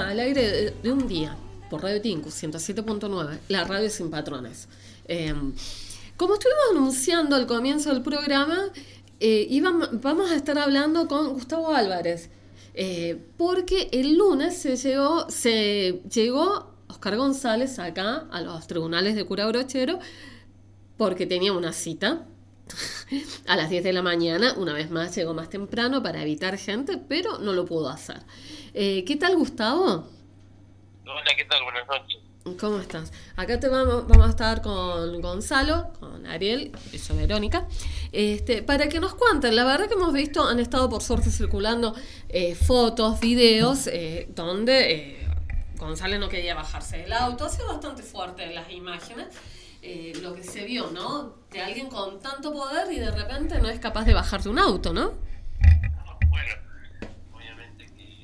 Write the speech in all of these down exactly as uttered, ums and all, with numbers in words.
al aire de, de un día por Radio Tinku ciento siete punto nueve, la radio sin patrones. Eh, como estuvimos anunciando al comienzo del programa, eh, íbamos, vamos a estar hablando con Gustavo Álvarez, eh, porque el lunes se llegó, se llegó Oscar González acá a los tribunales de Cura Brochero porque tenía una cita a las diez de la mañana. Una vez más llegó más temprano para evitar gente, pero no lo pudo hacer. Eh, ¿Qué tal, Gustavo? Hola, ¿qué tal? Buenas noches. ¿Cómo estás? Acá te vamos, vamos a estar con Gonzalo, con Ariel y yo, Verónica, este, para que nos cuenten. La verdad que hemos visto, han estado por suerte circulando eh, fotos, videos, eh, donde eh, Gonzalo no quería bajarse del auto. Ha sido bastante fuerte en las imágenes. Eh, lo que se vio, ¿no? De alguien con tanto poder y de repente no es capaz de bajar de un auto, ¿no? Bueno, obviamente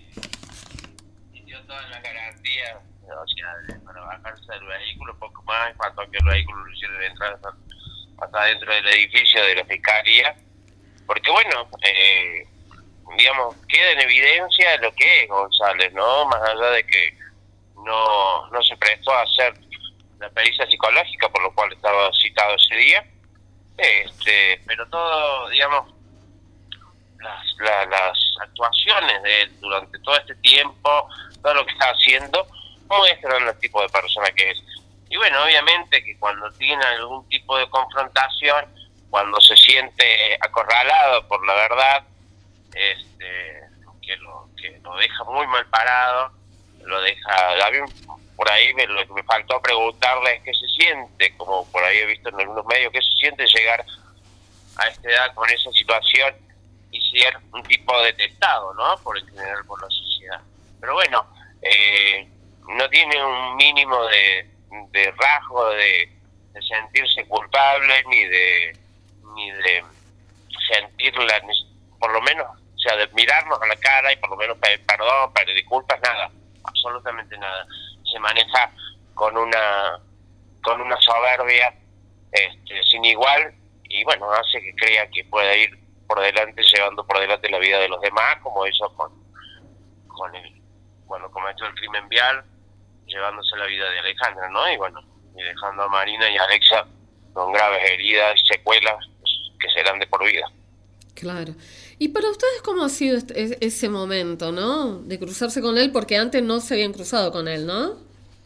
que dio todas las garantías, o sea, para bajarse del vehículo, poco más, faltó que el vehículo lo hiciera entrar hasta, hasta dentro del edificio de la Fiscalía, porque bueno, eh, digamos, queda en evidencia lo que es González, ¿no? Más allá de que no, no se prestó a hacer la pericia psicológica, por lo cual estaba citado ese día, este, pero todo, digamos, las, la, las actuaciones de él durante todo este tiempo, todo lo que está haciendo, muestran el tipo de persona que es. Y bueno, obviamente que cuando tiene algún tipo de confrontación, cuando se siente acorralado por la verdad, este, que lo, que lo deja muy mal parado, lo deja, a mí, por ahí me, lo que me faltó preguntarle es qué se siente, como por ahí he visto en algunos medios, qué se siente llegar a esta edad con esa situación y ser un tipo detestado, ¿no? Por el general, por la sociedad. Pero bueno, eh, no tiene un mínimo de, de rasgo de, de sentirse culpable, ni de ni de sentirla, ni, por lo menos, o sea, de mirarnos a la cara y por lo menos pedir perdón, pedir disculpas, nada, absolutamente nada. Se maneja con una con una soberbia este, sin igual, y bueno, hace que crea que pueda ir por delante, llevando por delante la vida de los demás, como hizo con con el, bueno, cometió el crimen vial, llevándose la vida de Alejandra, ¿no? Y bueno, y dejando a Marina y a Alexa con graves heridas y secuelas que serán de por vida. Claro. ¿Y para ustedes cómo ha sido este, ese momento, ¿no? De cruzarse con él, porque antes no se habían cruzado con él, ¿no?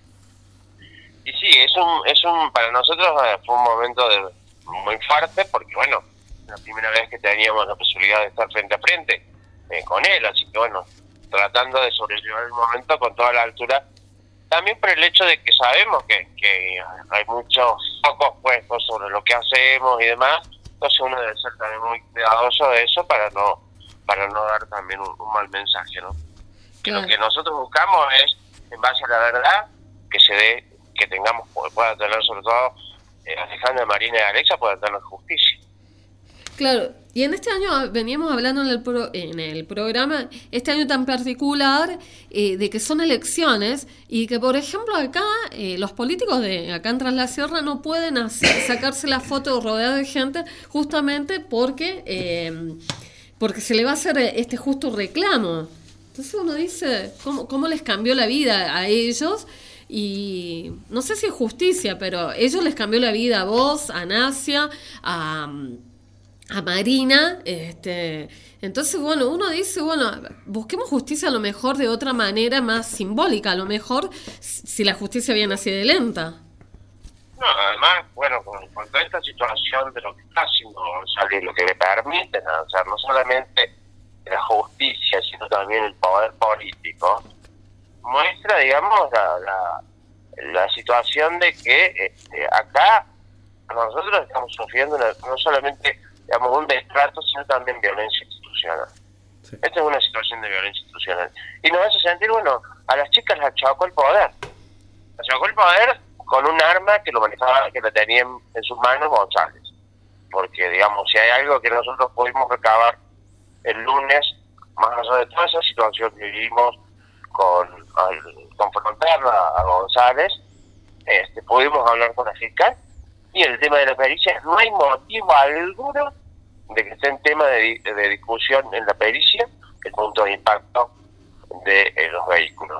Y sí, es un, es un, para nosotros fue un momento de, muy fuerte, porque bueno, la primera vez que teníamos la posibilidad de estar frente a frente eh, con él, así que bueno, tratando de sobrellevar el momento con toda la altura, también por el hecho de que sabemos que, que hay muchos focos puestos sobre lo que hacemos y demás. Entonces uno debe ser también muy cuidadoso de eso para no para no dar también un, un mal mensaje, ¿no? Que claro. Lo que nosotros buscamos es, en base a la verdad, que se dé, que tengamos, pueda tener sobre todo eh, Alejandra, Marina y Alexa, puedan tener justicia. Claro, y en este año veníamos hablando en el pro, en el programa, este año tan particular, eh, de que son elecciones y que, por ejemplo, acá eh, los políticos de acá en Tras la Sierra no pueden hacer, sacarse la foto rodeada de gente justamente porque eh, porque se le va a hacer este justo reclamo. Entonces uno dice, ¿cómo, cómo les cambió la vida a ellos? Y no sé si es justicia, pero ellos les cambió la vida a vos, a Nasia, a... a Marina, este, entonces bueno, uno dice, bueno, busquemos justicia a lo mejor de otra manera más simbólica, a lo mejor si la justicia viene así de lenta. No, además, bueno, con, con toda esta situación de lo que está haciendo González, lo que le permite avanzar, no solamente la justicia, sino también el poder político, muestra, digamos, la, la, la situación de que este, acá nosotros estamos sufriendo una, no solamente digamos, un destrato, sino también violencia institucional. Sí. Esta es una situación de violencia institucional. Y nos hace sentir, bueno, a las chicas las achacó el poder. Las achacó el poder con un arma que lo manejaba, que lo tenía en, en sus manos González. Porque, digamos, si hay algo que nosotros pudimos recabar el lunes, más allá de toda esa situación que vivimos con al confrontar a, a González, este, pudimos hablar con la fiscal. Y el tema de la pericia, no hay motivo alguno de que esté en tema de, de discusión en la pericia el punto de impacto de eh, los vehículos.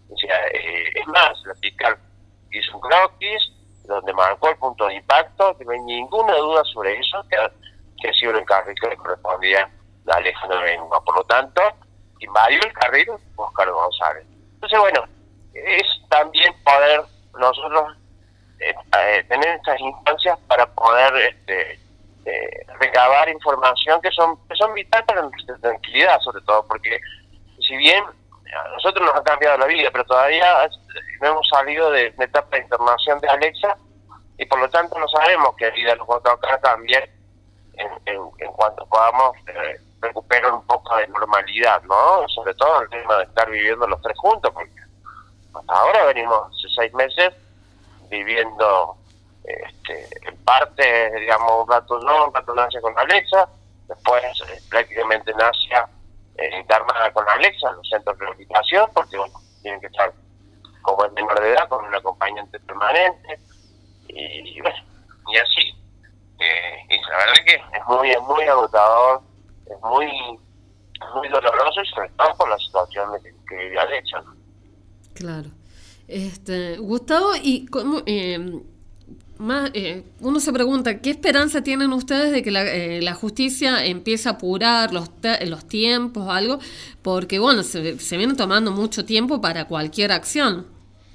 O sea, eh, es más, la fiscal hizo un croquis donde marcó el punto de impacto, que no hay ninguna duda sobre eso, que, que ha sido el carril que le correspondía a Alejandro Bengoa. Por lo tanto, invadió el carril Óscar González. Entonces, bueno, es también poder nosotros eh, eh, tener estas instancias para poder este, eh, recabar información que son que son vitales para nuestra tranquilidad, sobre todo, porque si bien a nosotros nos ha cambiado la vida, pero todavía no hemos salido de una etapa de internación de Alexa y por lo tanto no sabemos qué vida nos va a tocar también en, en, en cuanto podamos eh, recuperar un poco de normalidad, ¿no? Sobre todo el tema de estar viviendo los tres juntos, porque hasta ahora venimos hace seis meses viviendo este, en parte, digamos, un rato no, un rato Nacia con Alexa, después eh, prácticamente Nacia eh, internada con Alexa en los centros de rehabilitación, porque bueno, tienen que estar como es menor de edad con un acompañante permanente, y, y bueno, y así. Eh, y la verdad que es muy, es muy agotador, es muy, muy doloroso y sobre todo por la situación que, que vive Alexa, ¿no? Claro. Este, Gustavo, y cómo, eh, más, eh, uno se pregunta, ¿qué esperanza tienen ustedes de que la, eh, la justicia empiece a apurar los, te- los tiempos o algo? Porque, bueno, se, se viene tomando mucho tiempo para cualquier acción.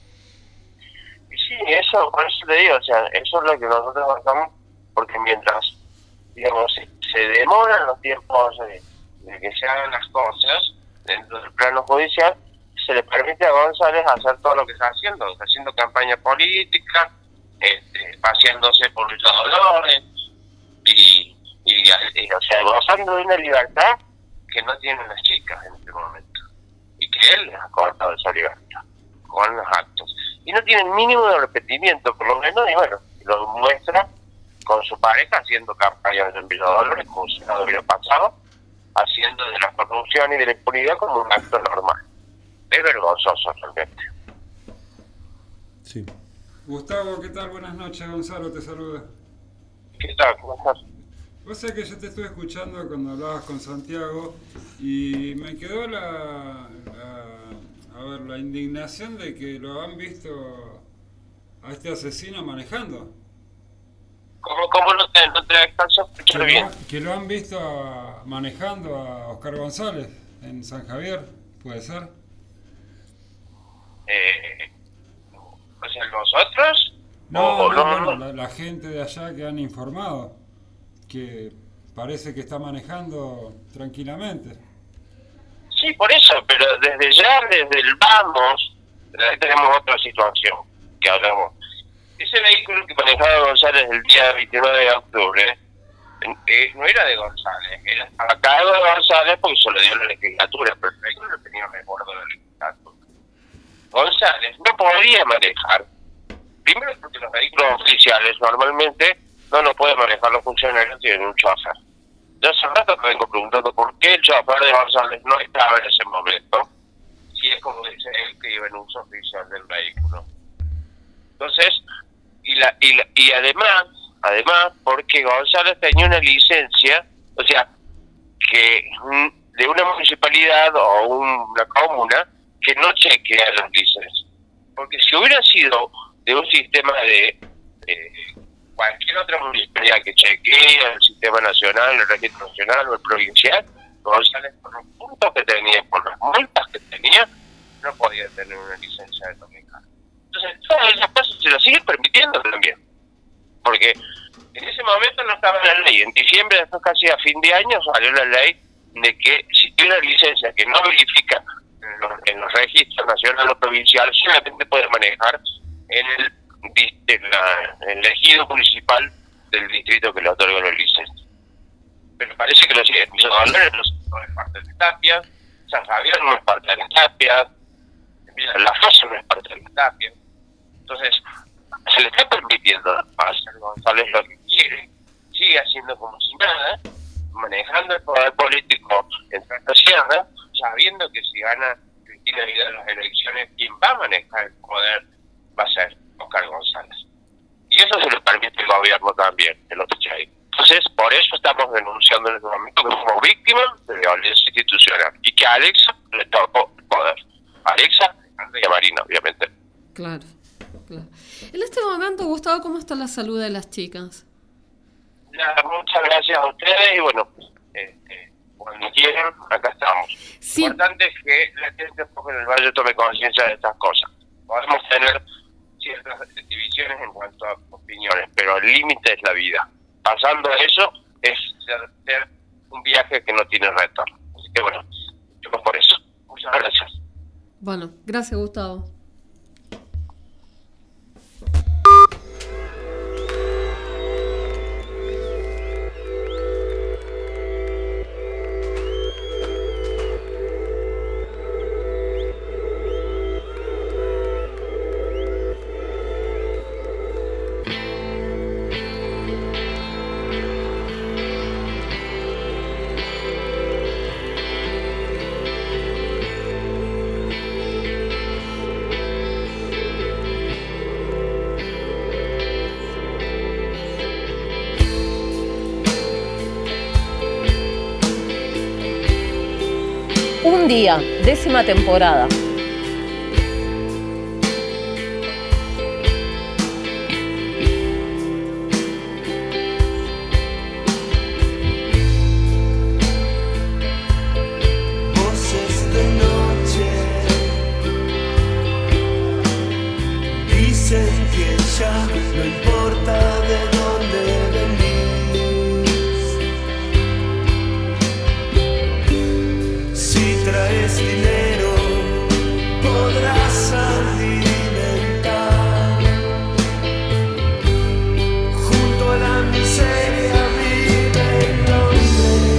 Y sí, eso, por eso te digo, o sea, eso es lo que nosotros hacemos, porque mientras, digamos, se, se demoran los tiempos de, de que se hagan las cosas dentro del plano judicial, se le permite a González hacer todo lo que está haciendo, está haciendo campaña política, este, paseándose por Villa Dolores, y, y, y, o sea, gozando de una libertad que no tienen las chicas en este momento, y que él les ha cortado esa libertad con los actos. Y no tienen mínimo de repetimiento, por lo menos, y bueno, lo muestra con su pareja haciendo campañas en Villa Dolores, como si nada hubiera pasado, haciendo de la corrupción y de la impunidad como un acto normal. Es vergonzoso realmente. Sí. Gustavo, ¿qué tal? Buenas noches, Gonzalo te saluda. ¿Qué tal? ¿Cómo estás? Vos sabés que yo te estuve escuchando cuando hablabas con Santiago y me quedó la, la, a ver, la indignación de que lo han visto a este asesino manejando. ¿Cómo, cómo no te, no te alcanzo a escuchar Que bien? lo, que lo han visto a- manejando a Óscar González en San Javier, ¿puede ser? Eh, o sea, ¿nosotros? No, O- no, no, bueno, no. la, la gente de allá que han informado que parece que está manejando tranquilamente. Sí, por eso, pero desde ya, desde el vamos, ahí tenemos otra situación que hablamos. Ese vehículo que manejaba González el día veintinueve de octubre eh, no era de González, era a cargo de González porque se lo dio la legislatura, pero el vehículo no tenía resguardo de la legislatura. González no podía manejar, primero porque los vehículos oficiales normalmente no lo pueden manejar los funcionarios, tienen un chofer. Yo hace rato que vengo preguntando por qué el chofer de González no estaba en ese momento, si es como dice él que iba en uso oficial del vehículo. Entonces, y la, y, la, y además, además, porque González tenía una licencia, o sea, que de una municipalidad o una comuna que no chequea las licencias. Porque si hubiera sido de un sistema de eh, cualquier otra municipalidad que chequea el sistema nacional, el registro nacional o el provincial, González, por los puntos que tenía, por las multas que tenía, no podía tener una licencia de dominicano. Entonces, todas esas cosas se las siguen permitiendo también. Porque en ese momento no estaba la ley. En diciembre, después casi a fin de año, salió la ley de que si tiene una licencia que no verifica en los, en los registros nacionales o provinciales, solamente puede manejar en el, en, la, en el ejido municipal del distrito que le otorga la licencia. Pero parece que lo sigue. Villa Dolores no es parte de Tapia, San Javier no es parte de Tapia, La Fosa no es parte de Tapia. Entonces, se le está permitiendo hacer González lo que quiere, sigue haciendo como si nada, manejando el poder político en esta sierra, sabiendo que si gana Cristina Vidal las elecciones, quien va a manejar el poder va a ser Óscar González. Y eso se lo permite el gobierno también, el otro chay. Entonces, por eso estamos denunciando en este momento que somos víctimas de violencia institucional y que a Alexa le tocó el poder. Alexa Sandra y a Marina, obviamente. Claro, claro. En este momento, Gustavo, ¿cómo está la salud de las chicas? Ya, muchas gracias a ustedes y bueno, este, cuando quieran, acá estamos. Sí. Lo importante es que la gente un poco en el Valle tome conciencia de estas cosas. Podemos tener ciertas divisiones en cuanto a opiniones, pero el límite es la vida. Pasando eso es ser, ser un viaje que no tiene retorno. Así que bueno, yo por eso. Muchas gracias. Bueno, gracias, Gustavo. Un día, décima temporada. Voces de noche dicen que ya no importa de dónde venís. Si traes dinero podrás alimentar. Junto a la miseria vive el hombre.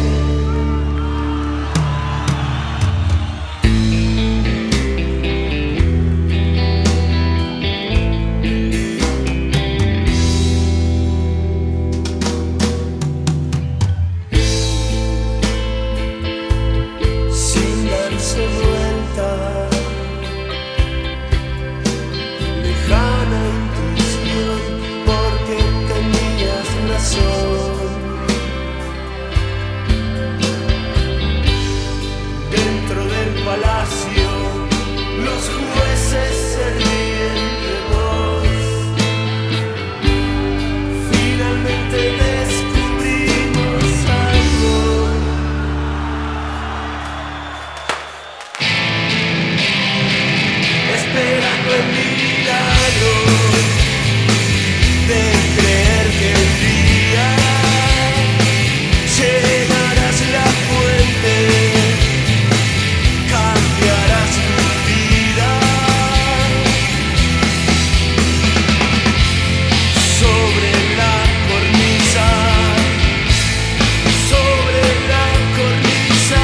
Sin darse vuelta, lejana intuición, porque tenías razón. Dentro del palacio, los jueces se ríen de vos. Finalmente descubrimos algo. Esperando el milagro de creer que un día llenarás la fuente, cambiarás tu vida. Sobre la cornisa, sobre la cornisa.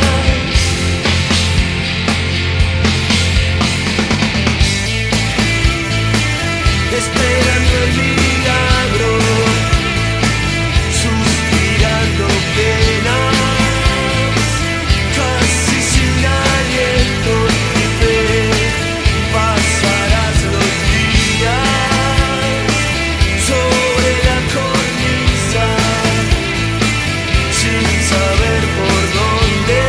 Esperando el milagro, suspirando penas, casi sin aliento ni fe, pasarás los días sobre la cornisa, sin saber por dónde,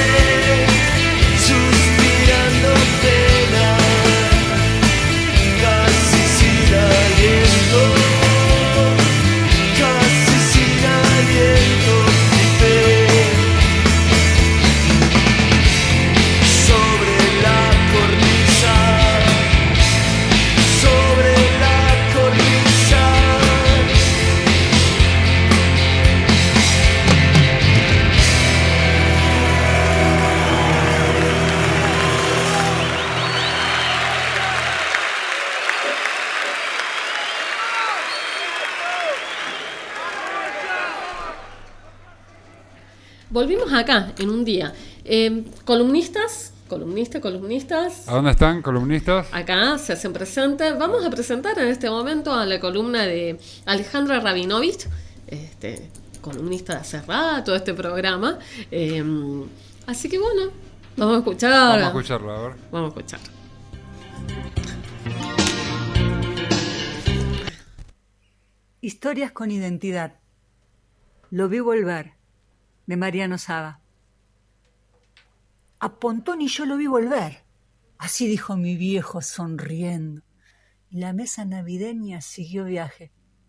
suspirando penas, casi sin aliento, casi sin aliento ni fe. Sobre la cornisa, sobre la cornisa. Volvimos acá en un día. Eh, columnistas, columnistas, columnistas. ¿A dónde están, columnistas? Acá se hacen presentes. Vamos a presentar en este momento a la columna de Alejandra Rabinovich, este, columnista de hace rato de este programa. Eh, así que bueno, vamos a escuchar. Vamos a escucharlo, a ver. Vamos a escuchar. Historias con identidad. Lo vi volver, de Mariano Saba. A Pontoni yo lo vi volver, Así dijo mi viejo sonriendo. Y la mesa navideña siguió viaje.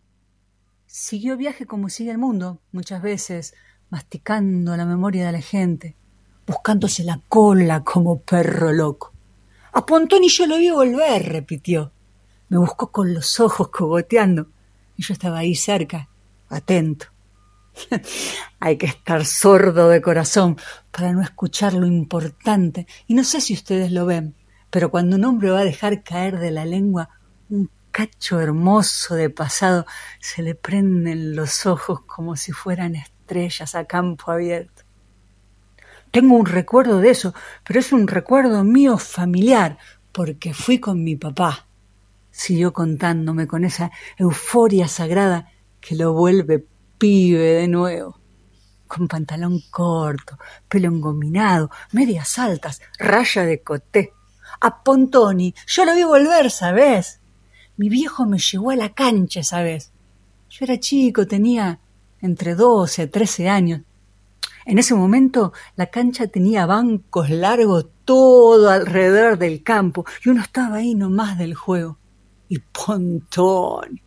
Siguió viaje como sigue el mundo, muchas veces, masticando la memoria de la gente, buscándose la cola como perro loco. A Pontoni yo lo vi volver, repitió. Me buscó con los ojos cogoteando, y yo estaba ahí cerca, atento. Hay que estar sordo de corazón para no escuchar lo importante, y no sé si ustedes lo ven, pero cuando un hombre va a dejar caer de la lengua un cacho hermoso de pasado, se le prenden los ojos como si fueran estrellas a campo abierto. Tengo un recuerdo de eso, pero es un recuerdo mío familiar, porque fui con mi papá. Siguió contándome con esa euforia sagrada que lo vuelve pibe de nuevo. Con pantalón corto, pelo engominado, medias altas, raya de coté. A Pontoni yo lo vi volver, ¿sabes? Mi viejo me llevó a la cancha esa vez. Yo era chico, tenía entre doce y trece años. En ese momento la cancha tenía bancos largos todo alrededor del campo y uno estaba ahí nomás del juego. Y Pontoni.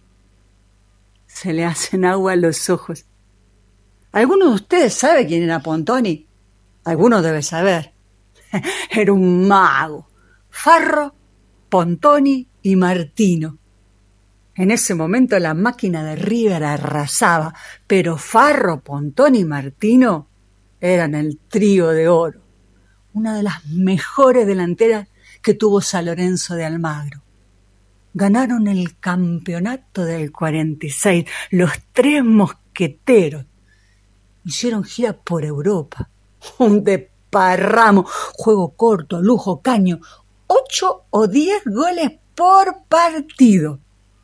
Se le hacen agua a los ojos. ¿Alguno de ustedes sabe quién era Pontoni? Alguno debe saber. Era un mago. Farro, Pontoni y Martino. En ese momento la máquina de River arrasaba, pero Farro, Pontoni y Martino eran el trío de oro. Una de las mejores delanteras que tuvo San Lorenzo de Almagro. Ganaron el campeonato del cuarenta y seis, los tres mosqueteros. Hicieron gira por Europa. Un desparramo, juego corto, lujo, caño. Ocho o diez goles por partido.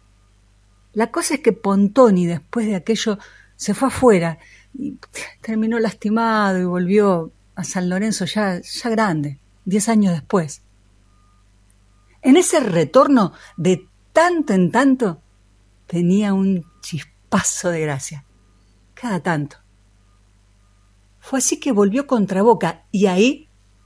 La cosa es que Pontoni, después de aquello, se fue afuera y terminó lastimado y volvió a San Lorenzo ya, ya grande, diez años después. En ese retorno, de tanto en tanto, tenía un chispazo de gracia. Cada tanto. Fue así que volvió contra Boca y ahí,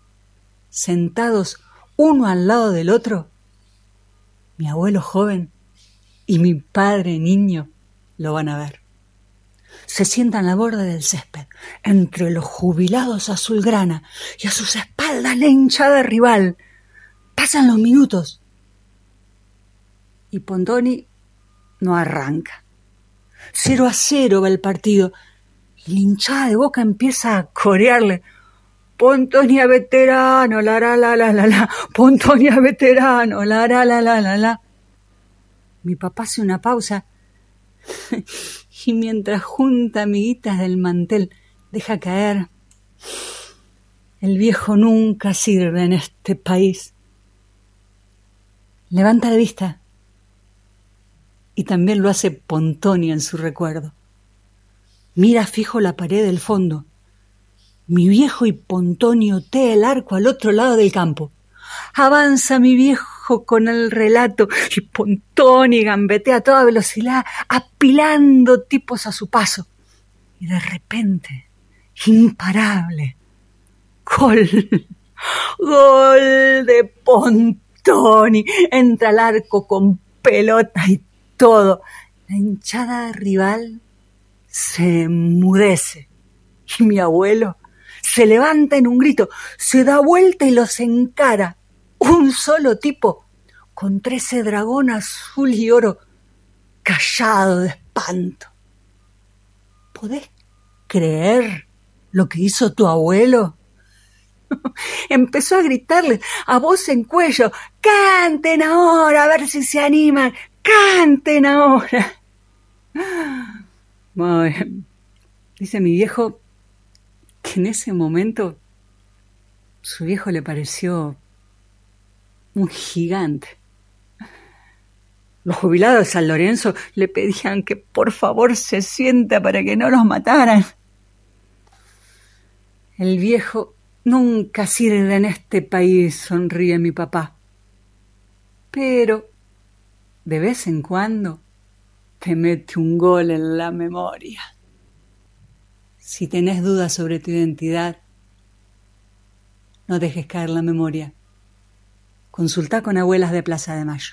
sentados uno al lado del otro, mi abuelo joven y mi padre niño lo van a ver. Se sientan a la borda del césped, entre los jubilados azulgrana y a sus espaldas la hinchada rival. Pasan los minutos y Pontoni no arranca. Cero a cero va el partido y la hinchada de Boca empieza a corearle: Pontoni a veterano, la la la la la la, Pontoni a veterano, la la la la la la. Mi papá hace una pausa y mientras junta amiguitas del mantel deja caer: el viejo nunca sirve en este país. Levanta la vista y también lo hace Pontoni en su recuerdo. Mira fijo la pared del fondo. Mi viejo y Pontoni otea el arco al otro lado del campo. Avanza mi viejo con el relato y Pontoni gambetea a toda velocidad, apilando tipos a su paso. Y de repente, imparable, gol, gol de Pontoni. Entra al arco con pelota y todo. La hinchada rival se enmudece y mi abuelo se levanta en un grito, se da vuelta y los encara. Un solo tipo, con trece dragón azul y oro, callado de espanto. ¿Podés creer lo que hizo tu abuelo? Empezó a gritarle a voz en cuello: ¡canten ahora, a ver si se animan! ¡Canten ahora! Muy bien. Dice mi viejo que en ese momento su viejo le pareció un gigante. Los jubilados de San Lorenzo le pedían que por favor se sienta para que no los mataran. El viejo nunca sirve en este país, sonríe mi papá. Pero de vez en cuando te mete un gol en la memoria. Si tenés dudas sobre tu identidad, no dejes caer la memoria. Consultá con Abuelas de Plaza de Mayo.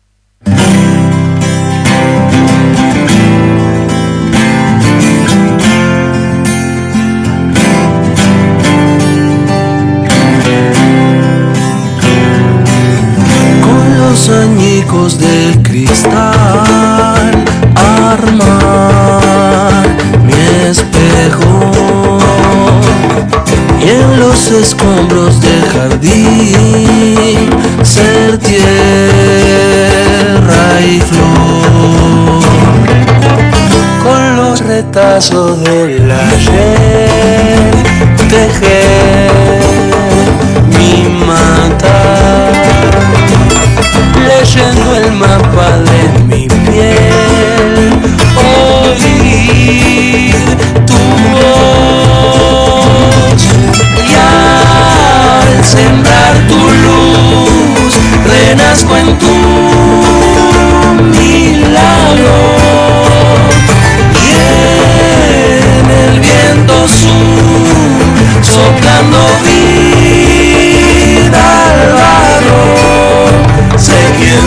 Con los añicos del cristal armar mi espejo, y en los escombros del jardín ser tierra y flor. Con los retazos del ayer tejer mi mata, leyendo el mapa de mi piel, oír tu voz, y al sembrar tu luz renazco en tu milagro, y en el viento sur soplando vida al barro, sé quién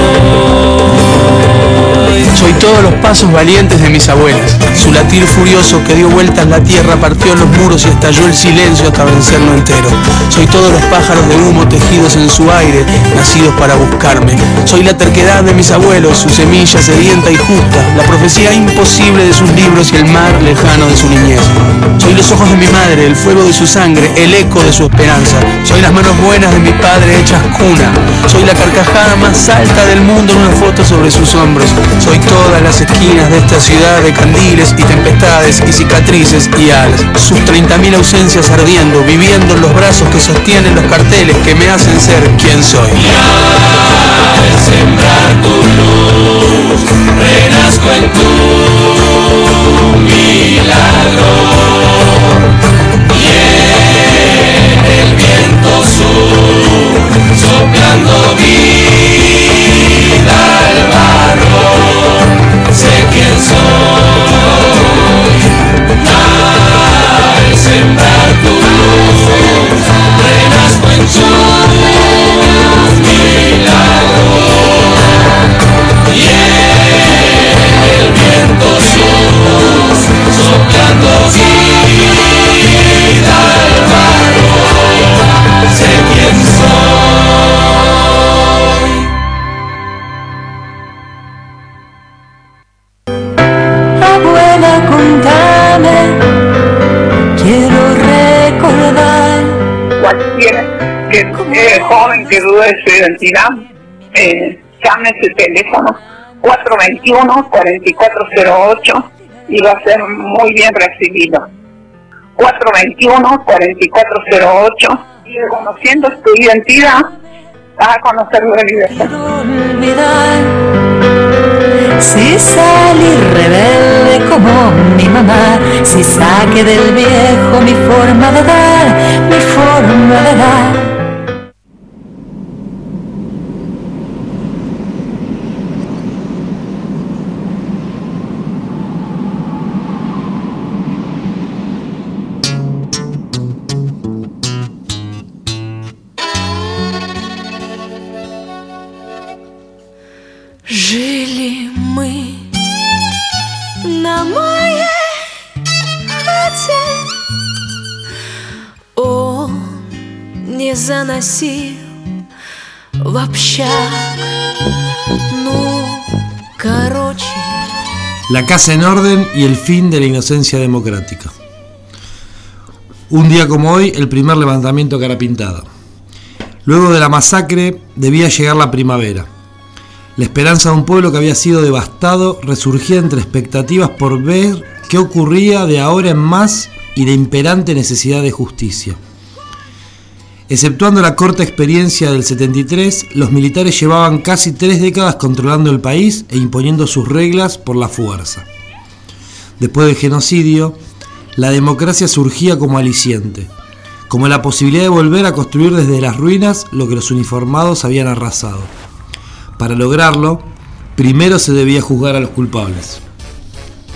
soy. Soy todos los pasos valientes de mis abuelas. Su latir furioso que dio vueltas la tierra, partió los muros y estalló el silencio hasta vencerlo entero. Soy todos los pájaros de humo tejidos en su aire, nacidos para buscarme. Soy la terquedad de mis abuelos, su semilla sedienta y justa, la profecía imposible de sus libros y el mar lejano de su niñez. Soy los ojos de mi madre, el fuego de su sangre, el eco de su esperanza. Soy las manos buenas de mi padre hechas cuna. Soy la carcajada más alta del mundo en una foto sobre sus hombros. Soy todas las esquinas de esta ciudad de candiles y tempestades y cicatrices y alas. Sus treinta mil ausencias ardiendo, viviendo en los brazos que sostienen los carteles que me hacen ser quien soy. Y al sembrar tu luz, renazco en tu milagro, y en el viento sur soplando vida al barro, sé quién soy. Al sembrar tu luz, renazco en tu milagro, y en el viento sur soplando vida al barro, sé quién soy. Abuela, contame, quiero recordar. Cualquiera que eh, joven que dude de su identidad, eh, llame ese teléfono cuatro dos uno, cuatro cuatro cero ocho y va a ser muy bien recibido. cuatro dos uno, cuatro cuatro cero ocho, y reconociendo tu identidad vas a conocer la libertad. Quiero olvidar si salí rebelde como mi mamá, si saqué del viejo mi forma de dar, mi forma de dar. Жили мы на моей хате, он не заносил в общак, ну, короче. La casa en orden y el fin de la inocencia democrática. Un día como hoy, el primer levantamiento cara pintada. Luego de la masacre debía llegar la primavera. La esperanza de un pueblo que había sido devastado resurgía entre expectativas por ver qué ocurría de ahora en más y de imperante necesidad de justicia. Exceptuando la corta experiencia del setenta y tres, los militares llevaban casi tres décadas controlando el país e imponiendo sus reglas por la fuerza. Después del genocidio, la democracia surgía como aliciente, como la posibilidad de volver a construir desde las ruinas lo que los uniformados habían arrasado. Para lograrlo, primero se debía juzgar a los culpables.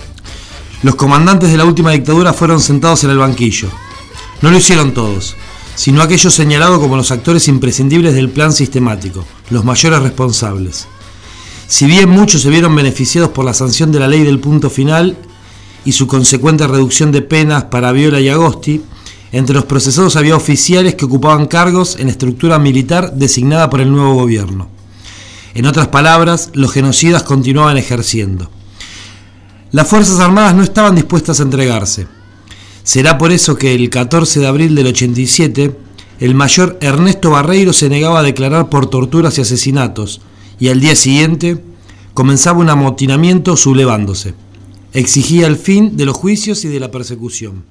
Los comandantes de la última dictadura fueron sentados en el banquillo. No lo hicieron todos. sino aquellos señalados como los actores imprescindibles del plan sistemático, los mayores responsables. Si bien muchos se vieron beneficiados por la sanción de la ley del punto final y su consecuente reducción de penas para Viola y Agosti, entre los procesados había oficiales que ocupaban cargos en la estructura militar designada por el nuevo gobierno. En otras palabras, los genocidas continuaban ejerciendo. Las Fuerzas Armadas no estaban dispuestas a entregarse. Será por eso que el catorce de abril del ochenta y siete, el mayor Ernesto Barreiro se negaba a declarar por torturas y asesinatos, y al día siguiente comenzaba un amotinamiento sublevándose. Exigía el fin de los juicios y de la persecución.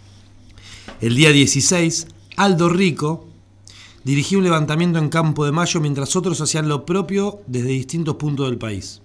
El día dieciséis, Aldo Rico dirigía un levantamiento en Campo de Mayo mientras otros hacían lo propio desde distintos puntos del país.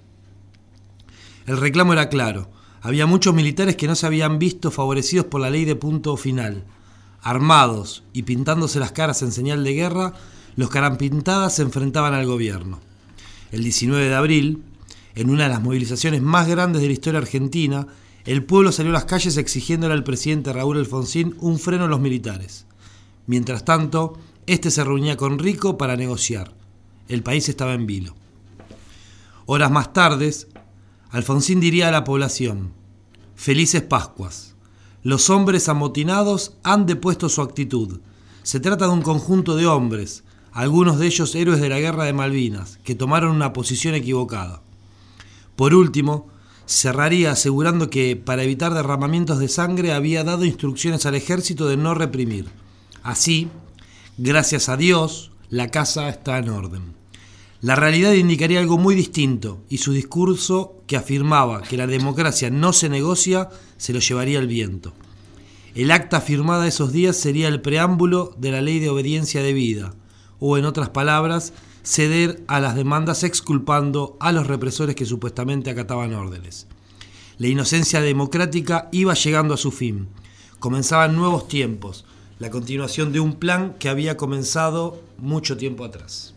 El reclamo era claro. Había muchos militares que no se habían visto favorecidos por la ley de punto final. Armados y pintándose las caras en señal de guerra, los carampintadas se enfrentaban al gobierno. El diecinueve de abril, en una de las movilizaciones más grandes de la historia argentina, el pueblo salió a las calles exigiéndole al presidente Raúl Alfonsín un freno a los militares. Mientras tanto, este se reunía con Rico para negociar. El país estaba en vilo. Horas más tarde, Alfonsín diría a la población: «Felices Pascuas. Los hombres amotinados han depuesto su actitud. Se trata de un conjunto de hombres, algunos de ellos héroes de la guerra de Malvinas, que tomaron una posición equivocada». Por último, cerraría asegurando que, para evitar derramamientos de sangre, había dado instrucciones al ejército de no reprimir. Así, gracias a Dios, la casa está en orden. La realidad indicaría algo muy distinto, y su discurso, que afirmaba que la democracia no se negocia, se lo llevaría el viento. El acta firmada esos días sería el preámbulo de la ley de obediencia debida, o en otras palabras, ceder a las demandas exculpando a los represores que supuestamente acataban órdenes. La inocencia democrática iba llegando a su fin. Comenzaban nuevos tiempos, la continuación de un plan que había comenzado mucho tiempo atrás.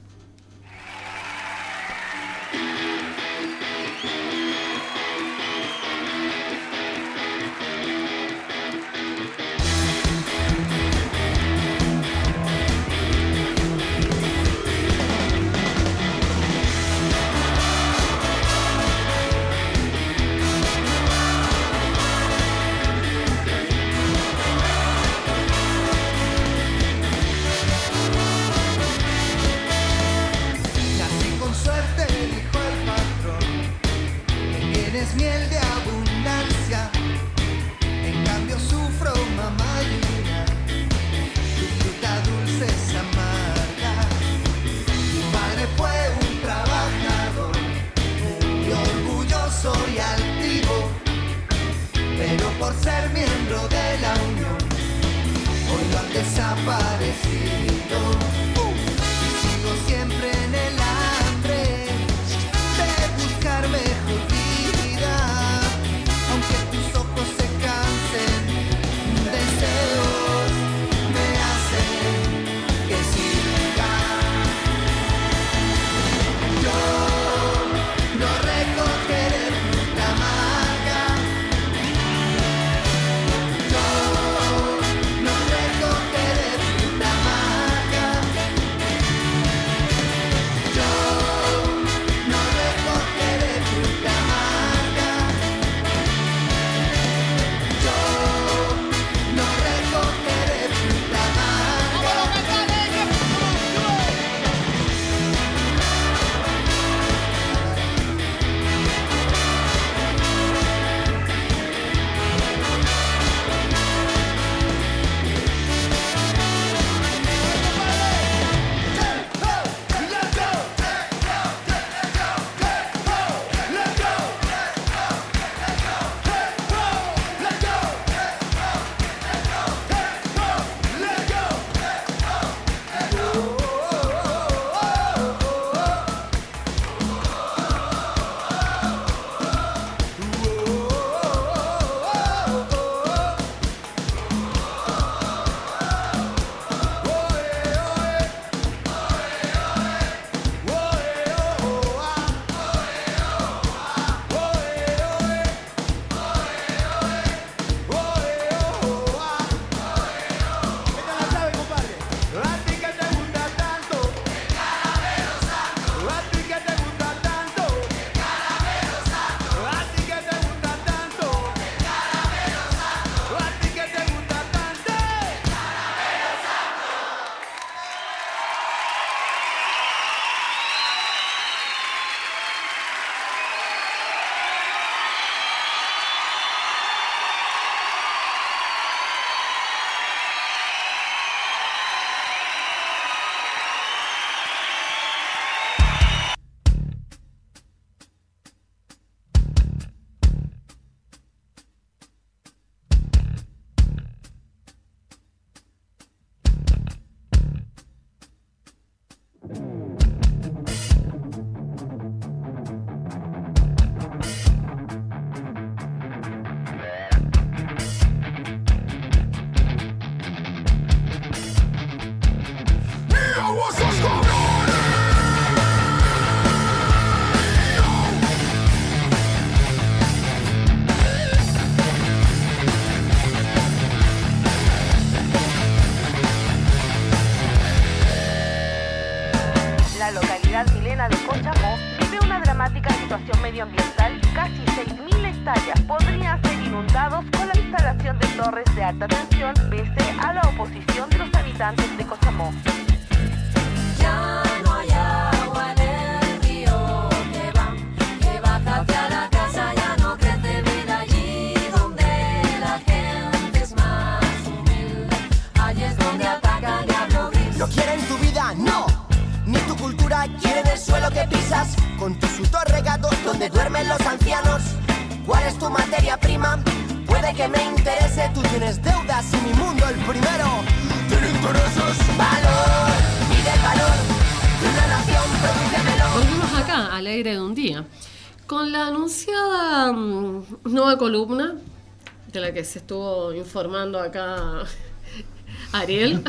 localidad chilena de Cochamó vive una dramática situación medioambiental. Casi seis mil hectáreas podrían ser inundados con la instalación de torres de alta tensión pese a la oposición de los habitantes de Cochamó. Ya no hay agua en el río que va, que baja hacia la casa, ya no crece vida allí donde la gente es más humilde. Allí es donde ataca el diablo gris. ¿Lo quieren tu vida? No. Ni tu cultura quieren el suelo que pisas. Con tu sudor regado donde duermen los ancianos. ¿Cuál es tu materia prima? Puede que me interese. Tú tienes deudas y mi mundo el primero. Tiene intereses. Valor, mide el valor de una nación, produce melón. Volvimos acá, al aire de un día, con la anunciada um, nueva columna de la que se estuvo informando acá Ariel.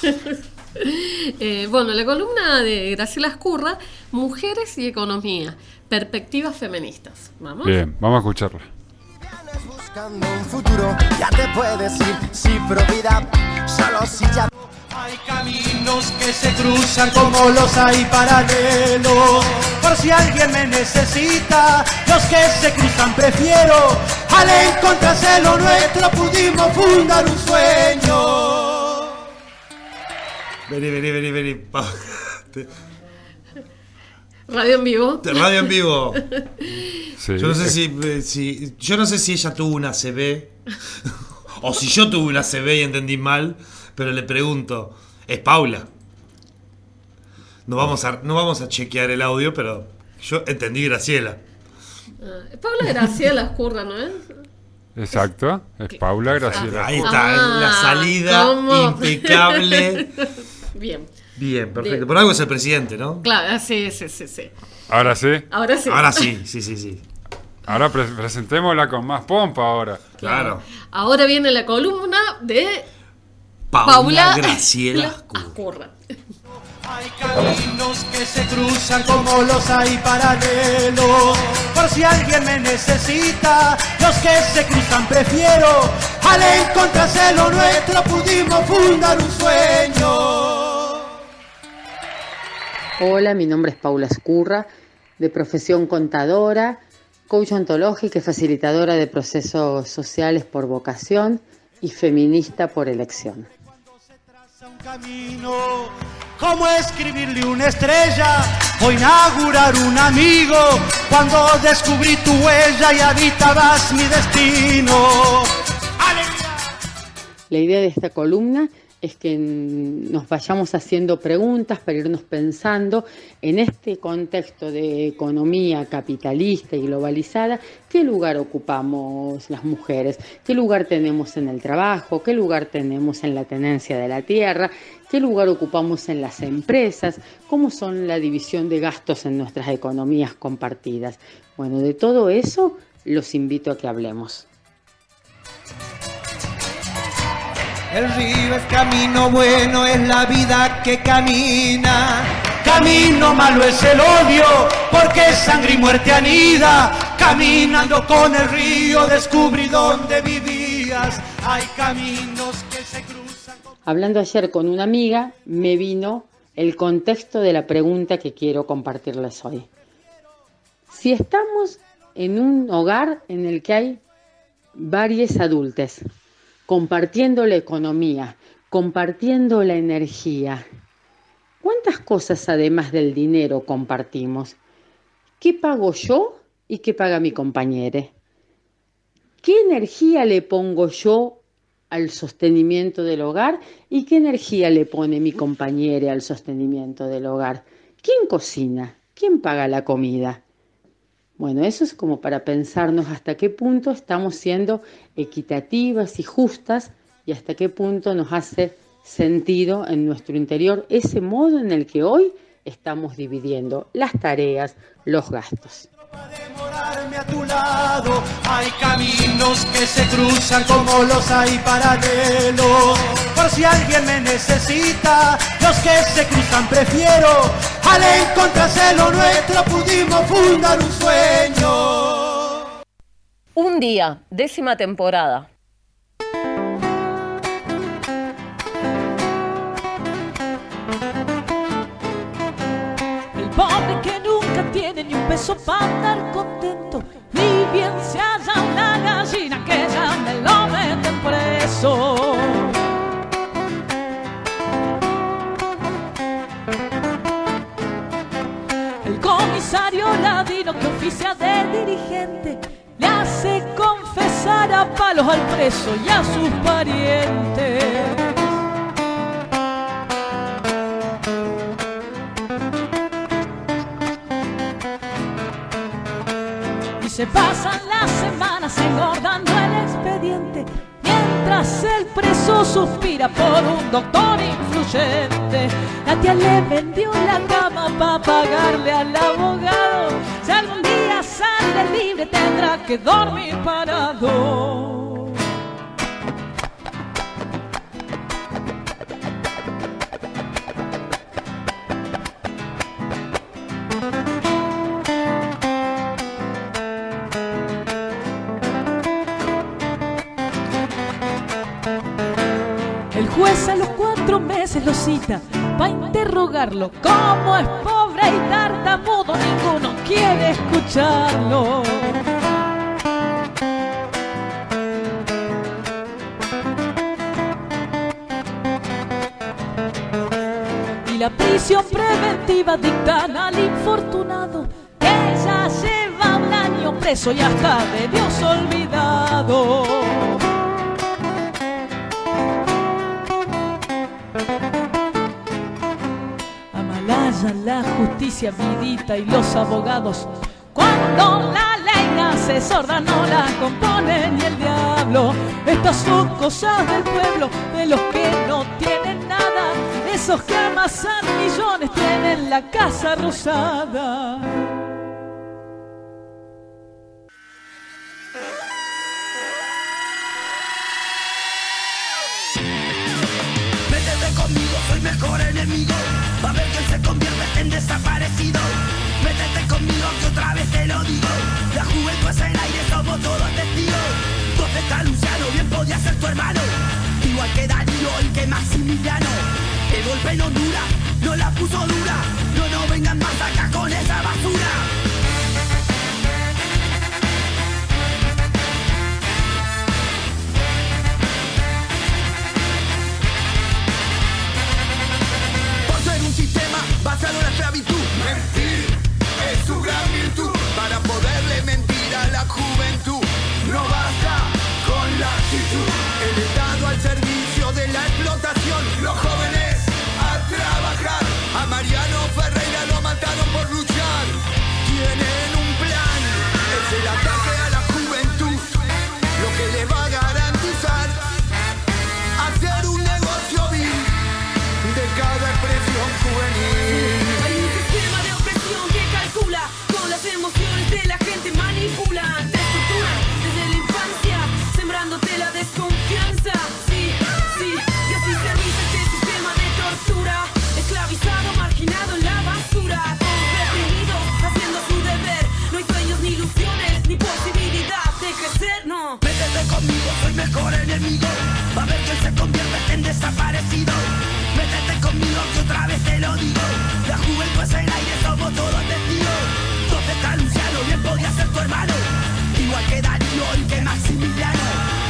eh, bueno, la columna de Graciela Escurra, Mujeres y Economía, Perspectivas Feministas. ¿Vamos? Bien, vamos a escucharla. Buscando un futuro, ya te puedes ir, si provida, solo si ya... Hay caminos que se cruzan como los hay paralelos. Por si alguien me necesita, los que se cruzan prefiero. Al encontrarse lo nuestro pudimos fundar un sueño. Vení, vení, vení, vení. Radio en vivo. Radio en vivo. Sí. Yo no sé si, si yo no sé si ella tuvo una A C V o si yo tuve una A C V y entendí mal, pero le pregunto, ¿es Paula? No vamos a no vamos a chequear el audio, pero yo entendí Graciela. Uh, Paula Graciela Escurra, ¿no es? Exacto, es Paula Graciela. Ahí está, ah, la salida ¿cómo? Impecable. Bien. Bien, perfecto. Bien. Por algo es el presidente, ¿no? Claro, sí, sí, sí, sí. Ahora sí. Ahora sí. Ahora sí, sí, sí, sí. Ahora pre- presentémosla con más pompa ahora. Claro. Ahora viene la columna de Paula, Paula Graciela Escurra. Hay caminos que se cruzan como los hay paralelos. Por si alguien me necesita, los que se cruzan prefiero. Al encontrarse lo nuestro pudimos fundar un sueño. Hola, mi nombre es Paula Escurra, de profesión contadora, coach ontológica y facilitadora de procesos sociales por vocación y feminista por elección. Un camino, ¿cómo escribirle una estrella o inaugurar un amigo? Cuando descubrí tu huella y habitabas mi destino. ¡Alegría! La idea de esta columna es que nos vayamos haciendo preguntas para irnos pensando en este contexto de economía capitalista y globalizada, ¿qué lugar ocupamos las mujeres? ¿Qué lugar tenemos en el trabajo? ¿Qué lugar tenemos en la tenencia de la tierra? ¿Qué lugar ocupamos en las empresas? ¿Cómo son la división de gastos en nuestras economías compartidas? Bueno, de todo eso los invito a que hablemos. El río es camino bueno, es la vida que camina. Camino malo es el odio, porque sangre y muerte anida. Caminando con el río descubrí dónde vivías. Hay caminos que se cruzan. Hablando ayer con una amiga, me vino el contexto de la pregunta que quiero compartirles hoy. Si estamos en un hogar en el que hay varios adultos, compartiendo la economía, compartiendo la energía, ¿cuántas cosas además del dinero compartimos? ¿Qué pago yo y qué paga mi compañero? ¿Qué energía le pongo yo al sostenimiento del hogar y qué energía le pone mi compañero al sostenimiento del hogar? ¿Quién cocina? ¿Quién paga la comida? Bueno, eso es como para pensarnos hasta qué punto estamos siendo equitativas y justas y hasta qué punto nos hace sentido en nuestro interior ese modo en el que hoy estamos dividiendo las tareas, los gastos. A tu lado hay caminos que se cruzan como los hay paralelos. Por si alguien me necesita, los que se cruzan prefiero. Al encontrarse lo nuestro pudimos fundar un sueño. Un día, décima temporada. El pop pobre que nunca tiene ni un peso para andar contento. Ni bien se halla una gallina que ya me lo meten preso. El comisario ladino que oficia de dirigente le hace confesar a palos al preso y a sus parientes. Y se pasan las semanas engordando el expediente, mientras el preso suspira por un doctor influyente. La tía le vendió la cama para pagarle al abogado. Si algún día sale libre tendrá que dormir parado. El juez a los cuatro meses lo cita para interrogarlo. Como es pobre y tartamudo, ninguno quiere escucharlo. Y la prisión preventiva dictan al infortunado que ya lleva un año preso y hasta de Dios olvidado. Amalaya la justicia vidita y los abogados. Cuando la ley nace sorda no la compone ni el diablo. Estas son cosas del pueblo, de los que no tienen nada. Esos que amasan millones tienen la casa rosada. Métete conmigo, soy mejor enemigo. Va a ver que él se convierte en desaparecido. Métete conmigo que otra vez te lo digo. La juventud es el aire, somos todos testigos. ¿Dónde está Luciano? Bien podía ser tu hermano. Igual que Danilo y que Maximiliano. El golpe en Honduras no la puso dura. No nos vengan más acá con esa basura. Sistema basado en la esclavitud. Mentir es su gran virtud. Para poderle mentir a la juventud no basta con la actitud. El Estado al servicio de la explotación. Los jóvenes a trabajar. A Mariano Ferreira lo mataron por luchar. Tienen un plan. Es el ataque a la juventud. Lo que le va a garantizar hacer un negocio vil de cada expresión juvenil. Hay un sistema de opresión que calcula con las emociones de la gente, manipulan, te estructuran desde la infancia, sembrándote la desconfianza. Sí, sí, y así se rige este sistema de tortura, esclavizado, marginado en la basura, todos reprimidos, haciendo su deber. No hay sueños ni ilusiones, ni posibilidad de crecer, no. Métete conmigo, soy mejor enemigo. Va a ver que él se convierte en desaparecido. Métete conmigo que otra vez te lo digo. La juventud es el aire, somos todos testigos. ¿Dónde está Luciano? Bien podía ser tu hermano. Igual que Danilo y que Maximiliano.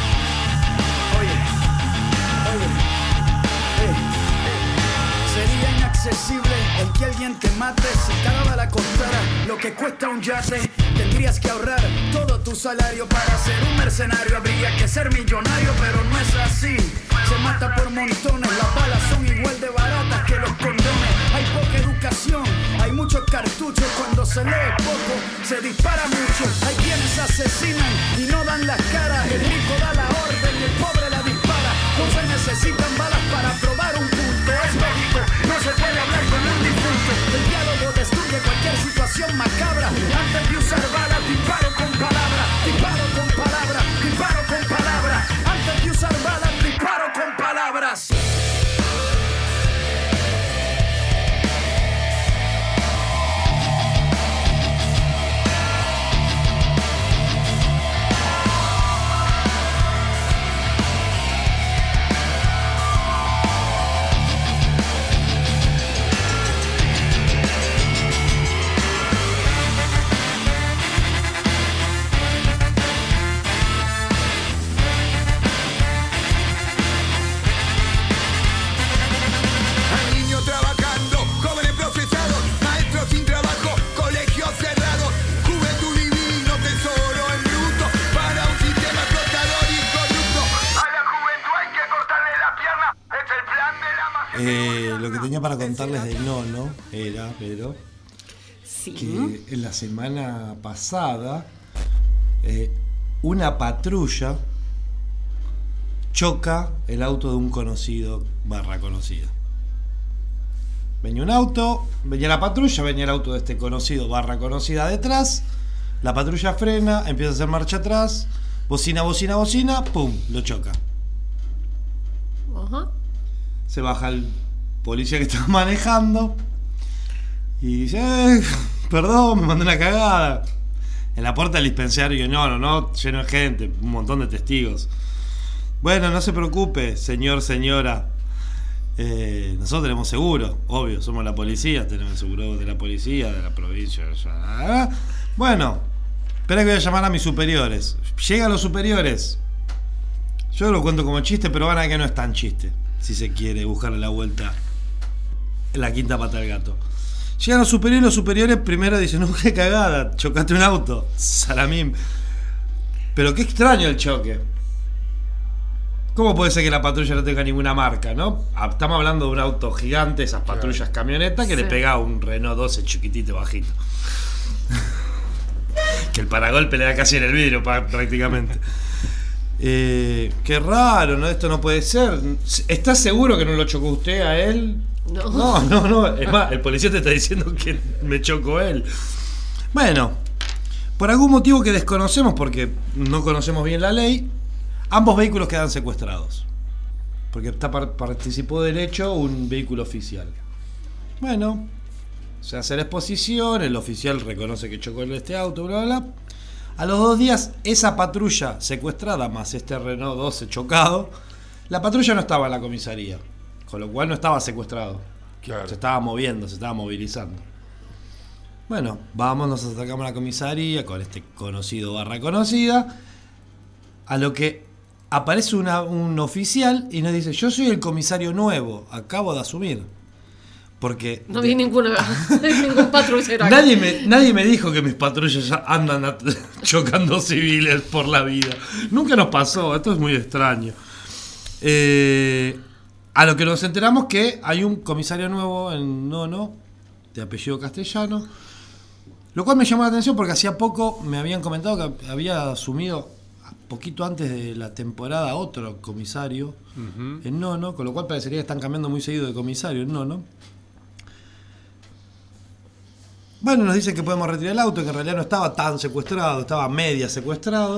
Oye, oye, eh, sería inaccesible el que alguien te mate. Si cada bala costara lo que cuesta un yate, tendrías que ahorrar todo tu salario para ser un mercenario. Habría que ser millonario, pero no es así. Se mata por montones, las balas son igual de baratas que los condones. Hay poca educación, hay muchos cartuchos. Cuando se lee poco, se dispara mucho. Hay quienes asesinan y no dan la cara. El rico da la orden y el pobre la dispara. No se necesitan balas para probar un punto. Es lógico, no se puede hablar con un difunto. El diálogo destruye cualquier situación macabra. Antes de usar balas, disparo con palabras. Disparo con palabras, disparo con palabras. Antes de usar balas, disparo con palabras. Eh, lo que tenía para contarles de Nono era, pero Sí. que en la semana pasada eh, una patrulla choca el auto de un conocido barra conocida. Venía un auto, venía la patrulla, venía el auto de este conocido barra conocida detrás. La patrulla frena, empieza a hacer marcha atrás, bocina, bocina, bocina, pum, lo choca. Ajá. Se baja el policía que estaba manejando y dice, eh, perdón, me mandé una cagada. En la puerta del dispensario, no, no, no, lleno de gente, un montón de testigos. Bueno, no se preocupe, señor, señora. Eh, nosotros tenemos seguro, obvio, somos la policía, tenemos seguro de la policía, de la provincia. Ya. Bueno, espera que voy a llamar a mis superiores. Llegan los superiores. Yo lo cuento como chiste, pero van a ver que no es tan chiste, si se quiere buscarle la vuelta en la quinta pata del gato. Llegan los superiores y los superiores primero dicen, no, qué cagada, chocaste un auto, salamín. Pero qué extraño el choque. ¿Cómo puede ser que la patrulla no tenga ninguna marca, no? Estamos hablando de un auto gigante, esas patrullas camionetas, que Sí. le pega a un Renault doce chiquitito, bajito. Que el paragolpe le da casi en el vidrio pa- prácticamente. Eh, qué raro, ¿no? Esto no puede ser. ¿Estás seguro que no lo chocó usted a él? No. No, no, no. Es más, el policía te está diciendo que me chocó él. Bueno, por algún motivo que desconocemos, porque no conocemos bien la ley, ambos vehículos quedan secuestrados. Porque está, participó del hecho un vehículo oficial. Bueno, se hace la exposición, el oficial reconoce que chocó este auto, bla, bla, bla. A los dos días, esa patrulla secuestrada más este Renault doce chocado, la patrulla no estaba en la comisaría, con lo cual no estaba secuestrado. Claro. Se estaba moviendo, se estaba movilizando. Bueno, vamos, nos acercamos a la comisaría con este conocido barra conocida, a lo que aparece una, un oficial y nos dice, yo soy el comisario nuevo, acabo de asumir. Porque No vi ninguna, ningún patrullero acá. nadie me, nadie me dijo que mis patrullas ya andan a- chocando civiles por la vida. Nunca nos pasó, esto es muy extraño. Eh, a lo que nos enteramos que hay un comisario nuevo en Nono, de apellido castellano, lo cual me llamó la atención porque hacía poco me habían comentado que había asumido, poquito antes de la temporada, otro comisario Ujú. en Nono, con lo cual parecería que están cambiando muy seguido de comisario en Nono. Bueno, nos dicen que podemos retirar el auto, que en realidad no estaba tan secuestrado, estaba media secuestrado.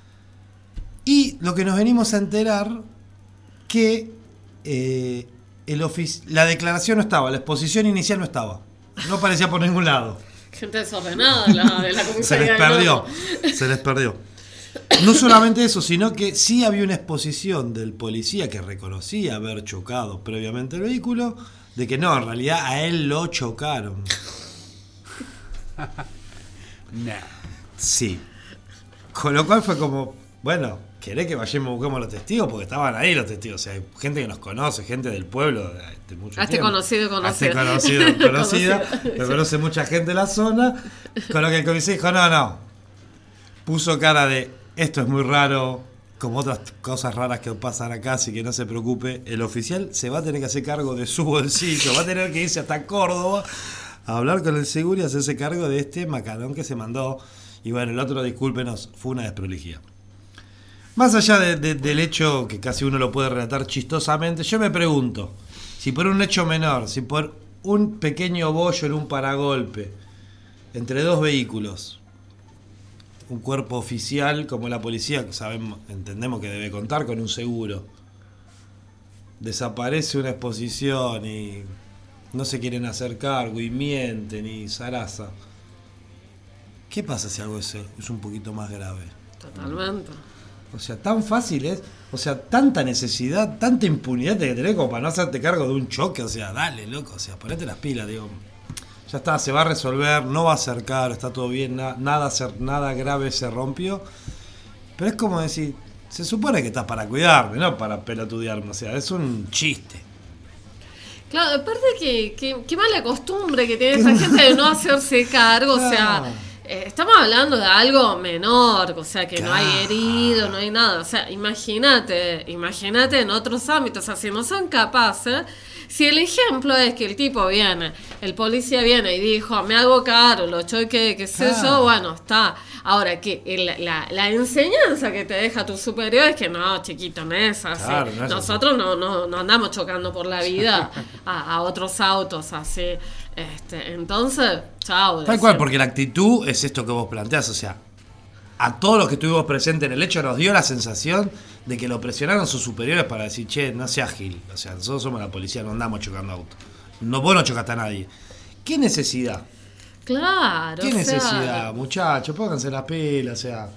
Y lo que nos venimos a enterar, que eh, el ofici- la declaración no estaba, la exposición inicial no estaba. No aparecía por ningún lado. Gente desordenada la, de la Se comisaría. les de perdió, Nono. se les perdió. No solamente eso, sino que sí había una exposición del policía que reconocía haber chocado previamente el vehículo, de que no, en realidad a él lo chocaron. Nah. Sí. Con lo cual fue como, bueno, ¿querés que vayamos y busquemos los testigos? Porque estaban ahí los testigos. O sea, hay gente que nos conoce, gente del pueblo de, de mucho A este tiempo. conocido y conocida. A este conocido y conocida. Conocida. Lo conoce mucha gente de la zona. Con lo que el comisario dijo, no, no. Puso cara de, esto es muy raro, como otras cosas raras que pasan acá, así que no se preocupe. El oficial se va a tener que hacer cargo de su bolsillo. Va a tener que irse hasta Córdoba a hablar con el seguro y hacerse cargo de este macarón que se mandó. Y bueno, el otro, discúlpenos, fue una desprolijidad. Más allá de, de, del hecho que casi uno lo puede relatar chistosamente, yo me pregunto, si por un hecho menor, si por un pequeño bollo en un paragolpe, entre dos vehículos, un cuerpo oficial como la policía, que sabemos, entendemos que debe contar con un seguro, desaparece una exposición y no se quieren hacer cargo y mienten y zaraza. ¿Qué pasa si algo es, es un poquito más grave? Totalmente. O sea, tan fácil es, o sea, tanta necesidad, tanta impunidad que tenés como para no hacerte cargo de un choque, o sea, dale, loco, o sea, ponete las pilas, digo. Ya está, se va a resolver, no va a ser caro, está todo bien, na- nada, ser, nada grave se rompió. Pero es como decir, se supone que estás para cuidarme, no para pelotudearme, o sea, es un chiste. Claro, aparte que, que, qué mala costumbre que tiene esa gente de no hacerse cargo, o sea, eh, estamos hablando de algo menor, o sea, que no hay herido, no hay nada, o sea, imagínate, imagínate en otros ámbitos, o sea, si no son capaces si el ejemplo es que el tipo viene, el policía viene y dijo, me hago caro, lo choque, qué sé Claro. yo, bueno, está. Ahora, que el- la, la enseñanza que te deja tu superior es que no, chiquito, no es así. Claro, no es Nosotros no, no, no andamos chocando por la vida a, a otros autos así. Este, entonces, chao. Tal cual, porque la actitud es esto que vos planteás, o sea, a todos los que estuvimos presentes en el hecho nos dio la sensación de que lo presionaron sus superiores para decir, che, no seas gil, o sea, nosotros somos la policía, no andamos chocando autos. No, vos no chocaste a nadie. ¿Qué necesidad? Claro. ¿Qué o sea, necesidad, muchachos? Pónganse las pilas, o sea,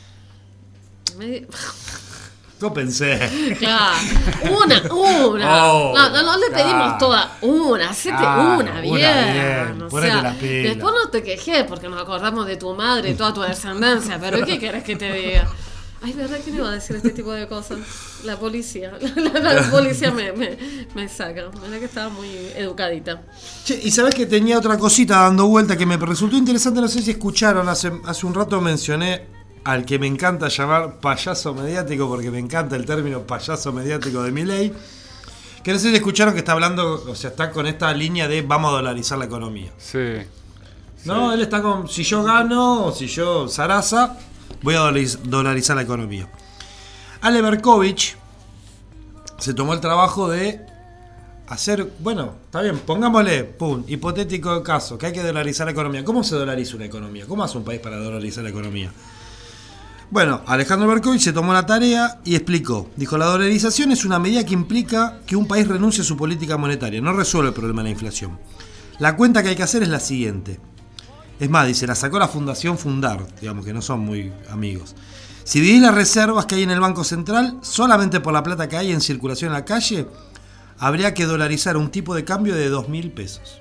me- yo pensé. Claro, una, una. Oh, no, no, no le pedimos claro. toda, una, hacete Claro, una, una bien. bien, o ponete sea, las pilas. después no te quejes porque nos acordamos de tu madre y toda tu descendencia, pero ¿qué querés que te diga? Ay, ¿verdad que no iba a decir este tipo de cosas? La policía, la, la- la policía me, me, me saca, verdad que estaba muy educadita. Che, y sabés que tenía otra cosita dando vuelta que me resultó interesante, no sé si escucharon, hace, hace un rato mencioné al que me encanta llamar payaso mediático, porque me encanta el término payaso mediático de Milei, que no sé si escucharon que está hablando, o sea, está con esta línea de vamos a dolarizar la economía. Sí. No, él está con, si yo gano, o si yo Sarasa, voy a dolariz- dolarizar la economía. Ale Berkovich se tomó el trabajo de hacer, bueno, está bien, pongámosle, pum, hipotético caso, que hay que dolarizar la economía. ¿Cómo se dolariza una economía? ¿Cómo hace un país para dolarizar la economía? Bueno, Alejandro Berkovich se tomó la tarea y explicó. Dijo, la dolarización es una medida que implica que un país renuncie a su política monetaria, no resuelve el problema de la inflación. La cuenta que hay que hacer es la siguiente. Es más, dice, la sacó la Fundación Fundar, digamos que no son muy amigos. Si dividís las reservas que hay en el Banco Central, solamente por la plata que hay en circulación en la calle, habría que dolarizar un tipo de cambio de dos mil pesos.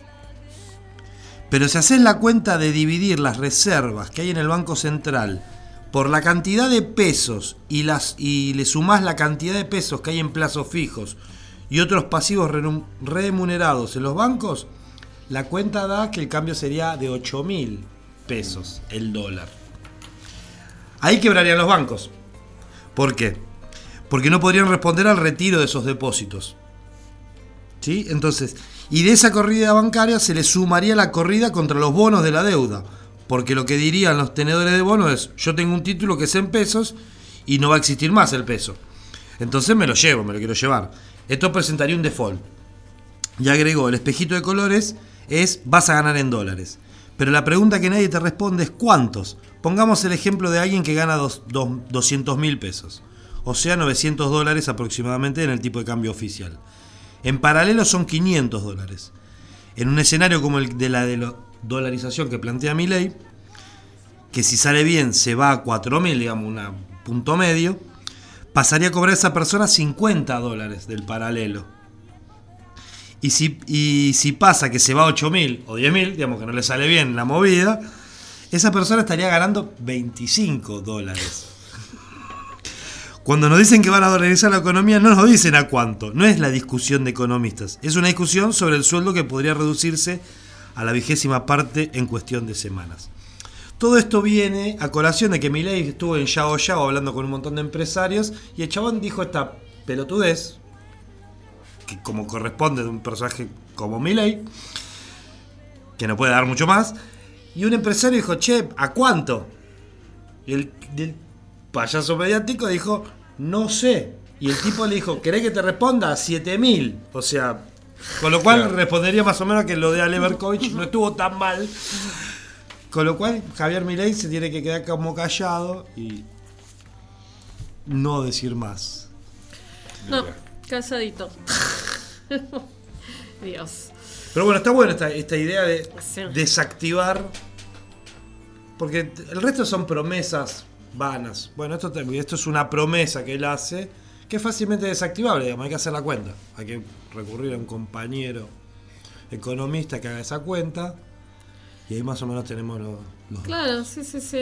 Pero si haces la cuenta de dividir las reservas que hay en el Banco Central por la cantidad de pesos y, las, y le sumás la cantidad de pesos que hay en plazos fijos y otros pasivos renum- remunerados en los bancos, la cuenta da que el cambio sería de ocho mil pesos el dólar. Ahí quebrarían los bancos. ¿Por qué? Porque no podrían responder al retiro de esos depósitos. ¿Sí? Entonces, y de esa corrida bancaria se le sumaría la corrida contra los bonos de la deuda. Porque lo que dirían los tenedores de bonos es, yo tengo un título que es en pesos y no va a existir más el peso. Entonces me lo llevo, me lo quiero llevar. Esto presentaría un default. Y agregó, el espejito de colores es, vas a ganar en dólares. Pero la pregunta que nadie te responde es, ¿cuántos? Pongamos el ejemplo de alguien que gana dos, dos, doscientos mil pesos. O sea, novecientos dólares aproximadamente en el tipo de cambio oficial. En paralelo son quinientos dólares. En un escenario como el de la de lo- dolarización que plantea Milei, que si sale bien se va a cuatro mil, digamos, un punto medio, pasaría a cobrar esa persona cincuenta dólares del paralelo. Y si, y si pasa que se va a ocho mil o diez mil, digamos que no le sale bien la movida, esa persona estaría ganando veinticinco dólares. Cuando nos dicen que van a dolarizar la economía, no nos dicen a cuánto. No es la discusión de economistas. Es una discusión sobre el sueldo que podría reducirse a la vigésima parte en cuestión de semanas. Todo esto viene a colación de que Milei estuvo en Yao Yao hablando con un montón de empresarios y el chabón dijo esta pelotudez, que como corresponde de un personaje como Milei, que no puede dar mucho más, y un empresario dijo, che, ¿a cuánto? Y el, el payaso mediático dijo, no sé. Y el tipo le dijo, ¿querés que te responda? A siete mil. O sea, con lo cual Claro. respondería más o menos que lo de Ale Berkovich no estuvo tan mal. Con lo cual Javier Milei se tiene que quedar como callado y no decir más. No, calladito. Dios. Pero bueno, está buena esta, esta idea de Sí. desactivar. Porque el resto son promesas vanas. Bueno, esto, te- esto es una promesa que él hace que es fácilmente desactivable, digamos, hay que hacer la cuenta. Hay que recurrir a un compañero economista que haga esa cuenta. Y ahí más o menos tenemos los... los- Claro, sí, sí, sí.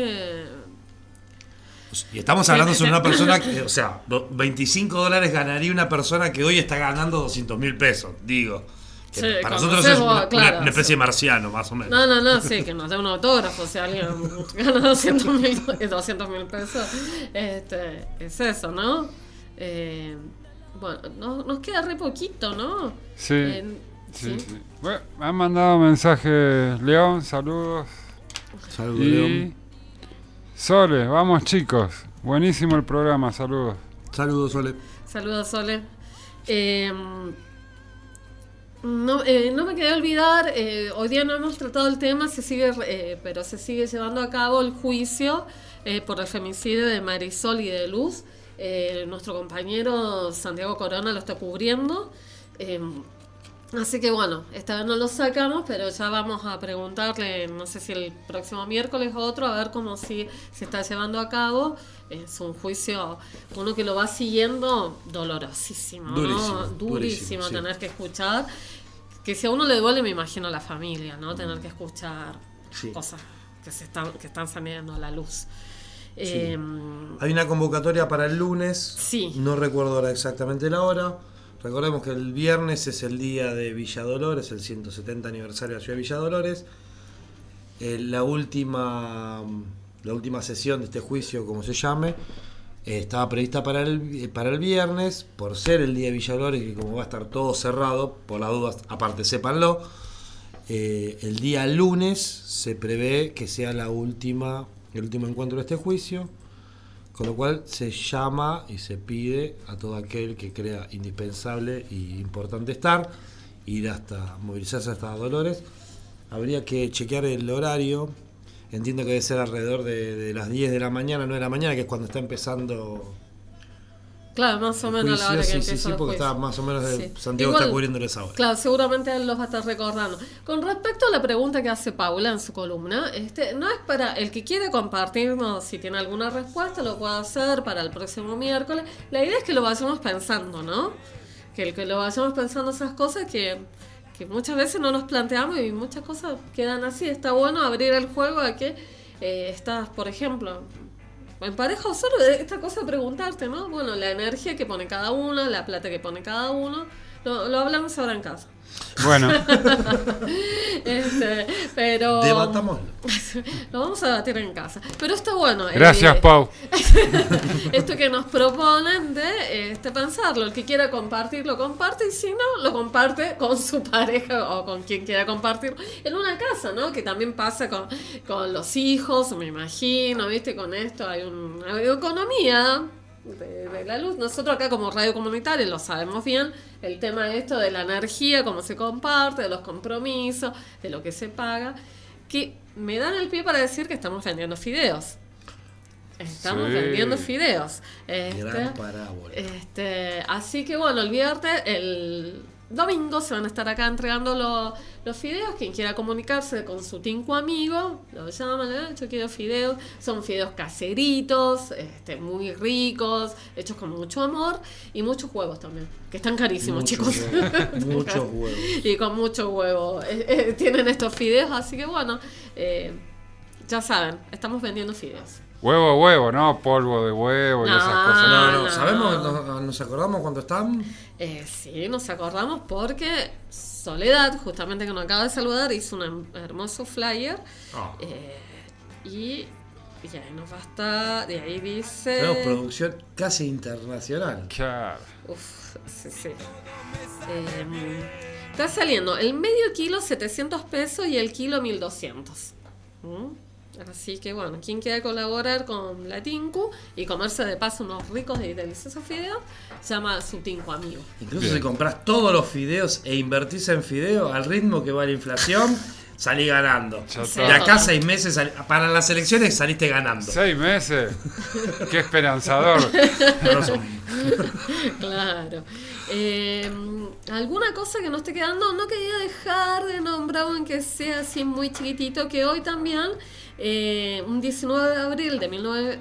Y estamos hablando sobre una persona que, o sea, do- veinticinco dólares ganaría una persona que hoy está ganando doscientos mil pesos, digo. Que Sí, para nosotros es conocemos, una, claro, una especie sí. de marciano, más o menos. No, no, no, sí, que nos dé un autógrafo si alguien gana doscientos mil pesos. Este, es eso, ¿no? Eh, Bueno, nos, nos queda re poquito, ¿no? Sí, Eh, sí, sí. sí. Bueno, me han mandado mensajes, León, saludos. Saludos, y León. Sole, vamos chicos. Buenísimo el programa, saludos. Saludos, Sole. Saludos, Sole. Eh, no, eh, no me quería olvidar, eh, hoy día no hemos tratado el tema, se sigue, eh, pero se sigue llevando a cabo el juicio eh, por el femicidio de Marisol y de Luz. Eh, nuestro compañero Santiago Corona lo está cubriendo. Eh, así que bueno, esta vez no lo sacamos, pero ya vamos a preguntarle, no sé si el próximo miércoles o otro, a ver cómo si se está llevando a cabo. Es un juicio, uno que lo va siguiendo, dolorosísimo, ¿no? Durísimo, Durísimo, durísimo, sí. tener que escuchar. Que si a uno le duele, me imagino a la familia, ¿no? Tener que escuchar Sí. cosas que se están, que están saliendo a la luz. Sí. Eh, Hay una convocatoria para el lunes. Sí. No recuerdo ahora exactamente la hora. Recordemos que el viernes es el día de Villa Dolores, el ciento setenta aniversario de la ciudad de Villa Dolores. Eh, la última la última sesión de este juicio, como se llame, eh, estaba prevista para el, para el viernes, por ser el día de Villa Dolores, que como va a estar todo cerrado, por las dudas, aparte sépanlo, eh, el día lunes se prevé que sea la última, el último encuentro de este juicio. Con lo cual se llama y se pide a todo aquel que crea indispensable y importante estar, ir hasta, movilizarse hasta Dolores. Habría que chequear el horario. Entiendo que debe ser alrededor de, de las diez de la mañana, nueve de la mañana, que es cuando está empezando claro, más o el menos juicio. a la hora que Sí, empieza sí, sí, el porque juicio. está más o menos de- Sí. Santiago Igual, está cubriéndoles ahora. Claro, seguramente él los va a estar recordando. Con respecto a la pregunta que hace Paula en su columna, este, no es para el que quiere compartirnos, si tiene alguna respuesta, lo puede hacer para el próximo miércoles. La idea es que lo vayamos pensando, ¿no? Que el que lo vayamos pensando esas cosas que, que muchas veces no nos planteamos y muchas cosas quedan así. Está bueno abrir el juego a que eh, estás, por ejemplo, en pareja o solo esta cosa de preguntarte, ¿no? Bueno, la energía que pone cada uno, la plata que pone cada uno, lo, lo hablamos ahora en casa. Bueno. este, pero Debatámoslo. lo vamos a debatir en casa. Pero está bueno. Gracias, eh, Pau. Esto que nos proponen de este, pensarlo. El que quiera compartirlo, comparte. Y si no, lo comparte con su pareja o con quien quiera compartirlo en una casa, ¿no? Que también pasa con, con los hijos, me imagino, ¿viste? Con esto hay una economía de, de la luz. Nosotros acá como radio comunitaria lo sabemos bien, el tema de esto de la energía, cómo se comparte, de los compromisos, de lo que se paga, que me dan el pie para decir que estamos vendiendo fideos. Estamos Sí. vendiendo fideos. Este, Gran parábola. este, así que bueno, el viernes, el domingo se van a estar acá entregando lo- los fideos. Quien quiera comunicarse con su tinco amigo, lo llaman, ¿eh? Yo quiero fideos. Son fideos caseritos, este, muy ricos, hechos con mucho amor y muchos huevos también, que están carísimos, Muchos chicos. huevos, muchos huevos. Y con mucho huevo. Eh, eh, tienen estos fideos, así que bueno, eh, ya saben, estamos vendiendo fideos. Huevo, huevo, ¿no? Polvo de huevo y No, esas cosas. No, no, no. ¿sabemos? ¿Nos, nos acordamos cuánto están? Eh, sí, nos acordamos porque Soledad, justamente que nos acaba de saludar, hizo un hem- hermoso flyer. Oh. eh, y, y ahí nos va a estar, y ahí dice... Tenemos producción casi internacional. Claro. Uf, sí, sí. Eh, está saliendo el medio kilo setecientos pesos y el kilo mil doscientos. ¿Mm? Así que bueno, quien quiera colaborar con la Tinku y comerse de paso unos ricos y deliciosos fideos, llama a su Tinku amigo. Incluso Bien. si compras todos los fideos e invertís en fideo al ritmo que va la inflación, salí ganando. Ya Sí. De acá a seis meses, sal- para las elecciones saliste ganando. Seis meses. Qué esperanzador. No son- Claro. Eh, ¿Alguna cosa que no esté quedando? No quería dejar de nombrar, aunque sea así muy chiquitito, que hoy también, eh, un diecinueve de abril de mil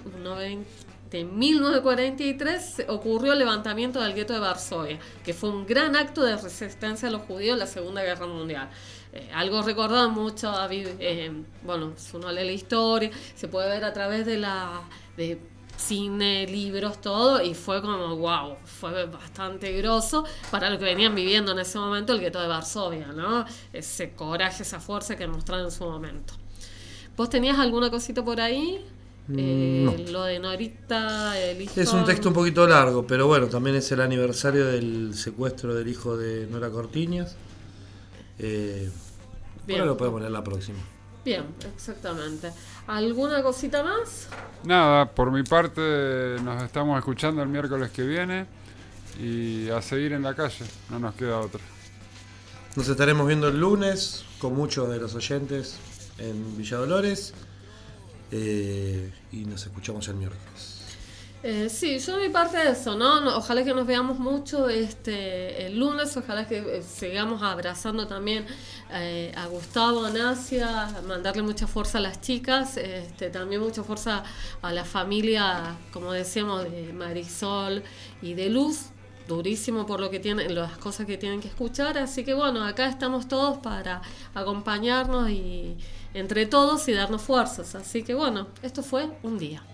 novecientos cuarenta y tres, ocurrió el levantamiento del gueto de Varsovia, que fue un gran acto de resistencia a los judíos en la Segunda Guerra Mundial. Eh, algo recordado mucho, David, eh, bueno, si uno lee la historia, se puede ver a través de la... de cine, libros, todo, y fue como wow, fue bastante groso para lo que venían viviendo en ese momento el gueto de Varsovia, ¿no? Ese coraje, esa fuerza que mostraron en su momento. ¿Vos tenías alguna cosita por ahí? Eh, No. Lo de Norita, el hijo... Es un texto un poquito largo, pero bueno, también es el aniversario del secuestro del hijo de Nora Cortiñas. Eh, Bien. Bueno, lo podemos leer la próxima. Bien, exactamente. ¿Alguna cosita más? Nada, por mi parte nos estamos escuchando el miércoles que viene y a seguir en la calle, no nos queda otra. Nos estaremos viendo el lunes con muchos de los oyentes en Villa Dolores eh, y nos escuchamos el miércoles. Eh, sí, yo de mi parte de eso, ¿no? No, ojalá que nos veamos mucho este el lunes, ojalá que eh, sigamos abrazando también eh, a Gustavo, a Nacia, mandarle mucha fuerza a las chicas, este, también mucha fuerza a la familia, como decíamos, de Marisol y de Luz, durísimo por lo que tienen, las cosas que tienen que escuchar, así que bueno, acá estamos todos para acompañarnos y entre todos y darnos fuerzas, así que bueno, esto fue un día.